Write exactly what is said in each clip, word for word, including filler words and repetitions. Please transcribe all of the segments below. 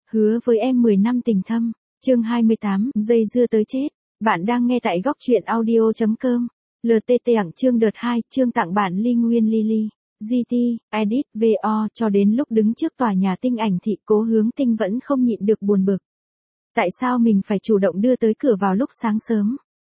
Hứa với em mười năm tình thâm, chương hai mươi tám, dây dưa tới chết. Bạn đang nghe tại góc truyện audio.com. lờ tê tê ẳng chương đợt hai, chương tặng bạn Ly Nguyên Lily. giê tê, Edit, vê o, cho đến lúc đứng trước tòa nhà Tinh Ảnh Thị, Cố Hướng Tinh vẫn không nhịn được buồn bực. Tại sao mình phải chủ động đưa tới cửa vào lúc sáng sớm?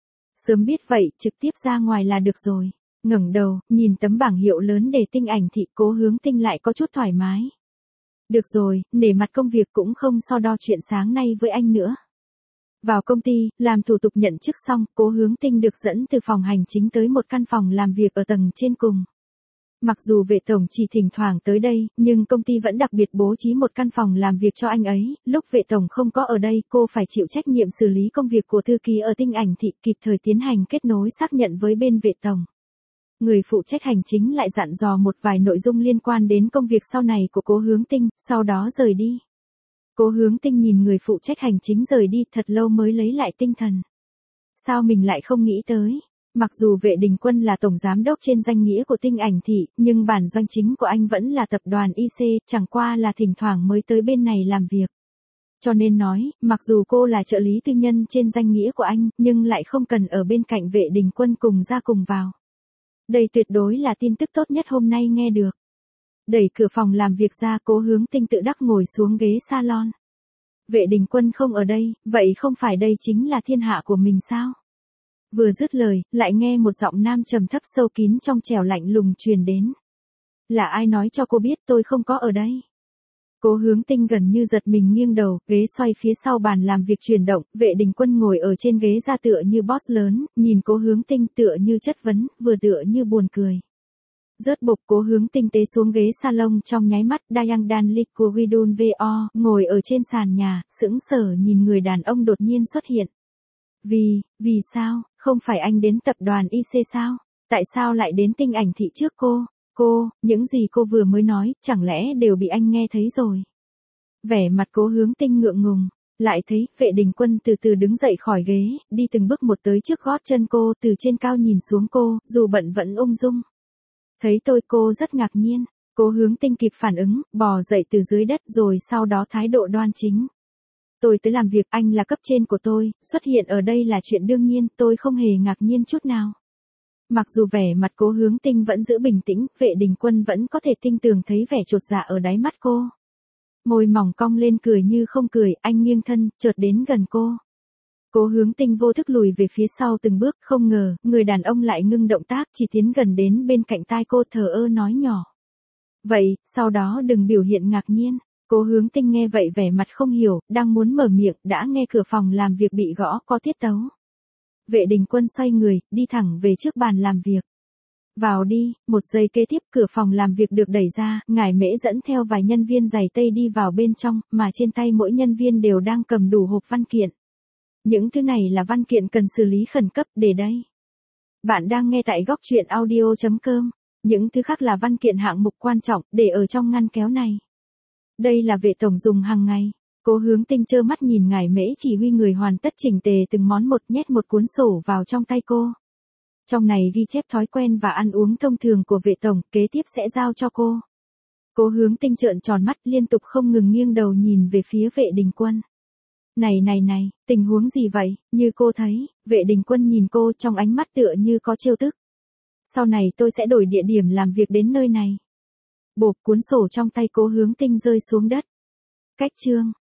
Sớm biết vậy, trực tiếp ra ngoài là được rồi. Ngẩng đầu, nhìn tấm bảng hiệu lớn để Tinh Ảnh Thị, Cố Hướng Tinh lại có chút thoải mái. Được rồi, nể mặt công việc cũng không so đo chuyện sáng nay với anh nữa. Vào công ty, làm thủ tục nhận chức xong, Cố Hướng Tinh được dẫn từ phòng hành chính tới một căn phòng làm việc ở tầng trên cùng. Mặc dù vệ tổng chỉ thỉnh thoảng tới đây, nhưng công ty vẫn đặc biệt bố trí một căn phòng làm việc cho anh ấy. Lúc vệ tổng không có ở đây, cô phải chịu trách nhiệm xử lý công việc của thư ký ở Tinh Ảnh Thị, kịp thời tiến hành kết nối xác nhận với bên vệ tổng. Người phụ trách hành chính lại dặn dò một vài nội dung liên quan đến công việc sau này của Cố Hướng Tinh, sau đó rời đi. Cố Hướng Tinh nhìn người phụ trách hành chính rời đi thật lâu mới lấy lại tinh thần. Sao mình lại không nghĩ tới? Mặc dù Vệ Đình Quân là tổng giám đốc trên danh nghĩa của Tinh Ảnh Thị, nhưng bản doanh chính của anh vẫn là tập đoàn i xê, chẳng qua là thỉnh thoảng mới tới bên này làm việc. Cho nên nói, mặc dù cô là trợ lý tư nhân trên danh nghĩa của anh, nhưng lại không cần ở bên cạnh Vệ Đình Quân cùng ra cùng vào. Đây tuyệt đối là tin tức tốt nhất hôm nay nghe được. Đẩy cửa phòng làm việc ra, Cố Hướng Tinh tự đắc ngồi xuống ghế salon. Vệ Đình Quân không ở đây, vậy không phải đây chính là thiên hạ của mình sao? Vừa dứt lời, lại nghe một giọng nam trầm thấp sâu kín trong trẻo lạnh lùng truyền đến. Là ai nói cho cô biết tôi không có ở đây? Cố Hướng Tinh gần như giật mình nghiêng đầu, ghế xoay phía sau bàn làm việc chuyển động, Vệ Đình Quân ngồi ở trên ghế ra tựa như boss lớn, nhìn Cố Hướng Tinh tựa như chất vấn, vừa tựa như buồn cười. Rớt bục, Cố Hướng Tinh tế xuống ghế salon trong nháy mắt, Dayang Dan Liquidun vê o, ngồi ở trên sàn nhà, sững sờ nhìn người đàn ông đột nhiên xuất hiện. Vì, vì sao, không phải anh đến tập đoàn i xê sao? Tại sao lại đến Tinh Ảnh Thị trước cô? Cô, những gì cô vừa mới nói, chẳng lẽ đều bị anh nghe thấy rồi? Vẻ mặt Cố Hướng Tinh ngượng ngùng, lại thấy Vệ Đình Quân từ từ đứng dậy khỏi ghế, đi từng bước một tới trước gót chân cô, từ trên cao nhìn xuống cô, dù bận vẫn ung dung. Thấy tôi cô rất ngạc nhiên, Cố Hướng Tinh kịp phản ứng, bò dậy từ dưới đất rồi sau đó thái độ đoan chính. Tôi tới làm việc, anh là cấp trên của tôi, xuất hiện ở đây là chuyện đương nhiên, tôi không hề ngạc nhiên chút nào. Mặc dù vẻ mặt Cố Hướng Tinh vẫn giữ bình tĩnh, Vệ Đình Quân vẫn có thể tinh tường thấy vẻ chột dạ ở đáy mắt cô. Môi mỏng cong lên cười như không cười, anh nghiêng thân, chợt đến gần cô. Cố Hướng Tinh vô thức lùi về phía sau từng bước, không ngờ, người đàn ông lại ngưng động tác, chỉ tiến gần đến bên cạnh tai cô, thờ ơ nói nhỏ. Vậy, sau đó đừng biểu hiện ngạc nhiên. Cố Hướng Tinh nghe vậy vẻ mặt không hiểu, đang muốn mở miệng, đã nghe cửa phòng làm việc bị gõ có tiết tấu. Vệ Đình Quân xoay người, đi thẳng về trước bàn làm việc. Vào đi, một giây kế tiếp cửa phòng làm việc được đẩy ra, Ngải Mễ dẫn theo vài nhân viên giày tây đi vào bên trong, mà trên tay mỗi nhân viên đều đang cầm đủ hộp văn kiện. Những thứ này là văn kiện cần xử lý khẩn cấp, để đây. Bạn đang nghe tại góc truyện audio.com. Những thứ khác là văn kiện hạng mục quan trọng, để ở trong ngăn kéo này. Đây là Vệ tổng dùng hàng ngày. Cố Hướng Tinh trơ mắt nhìn Ngải Mễ chỉ huy người hoàn tất chỉnh tề từng món một, nhét một cuốn sổ vào trong tay cô. Trong này ghi chép thói quen và ăn uống thông thường của Vệ tổng, kế tiếp sẽ giao cho cô. Cố Hướng Tinh trợn tròn mắt, liên tục không ngừng nghiêng đầu nhìn về phía Vệ Đình Quân. Này này này, tình huống gì vậy? Như cô thấy, Vệ Đình Quân nhìn cô trong ánh mắt tựa như có trêu tức. Sau này tôi sẽ đổi địa điểm làm việc đến nơi này. Bộp, cuốn sổ trong tay Cố Hướng Tinh rơi xuống đất. Cách chương.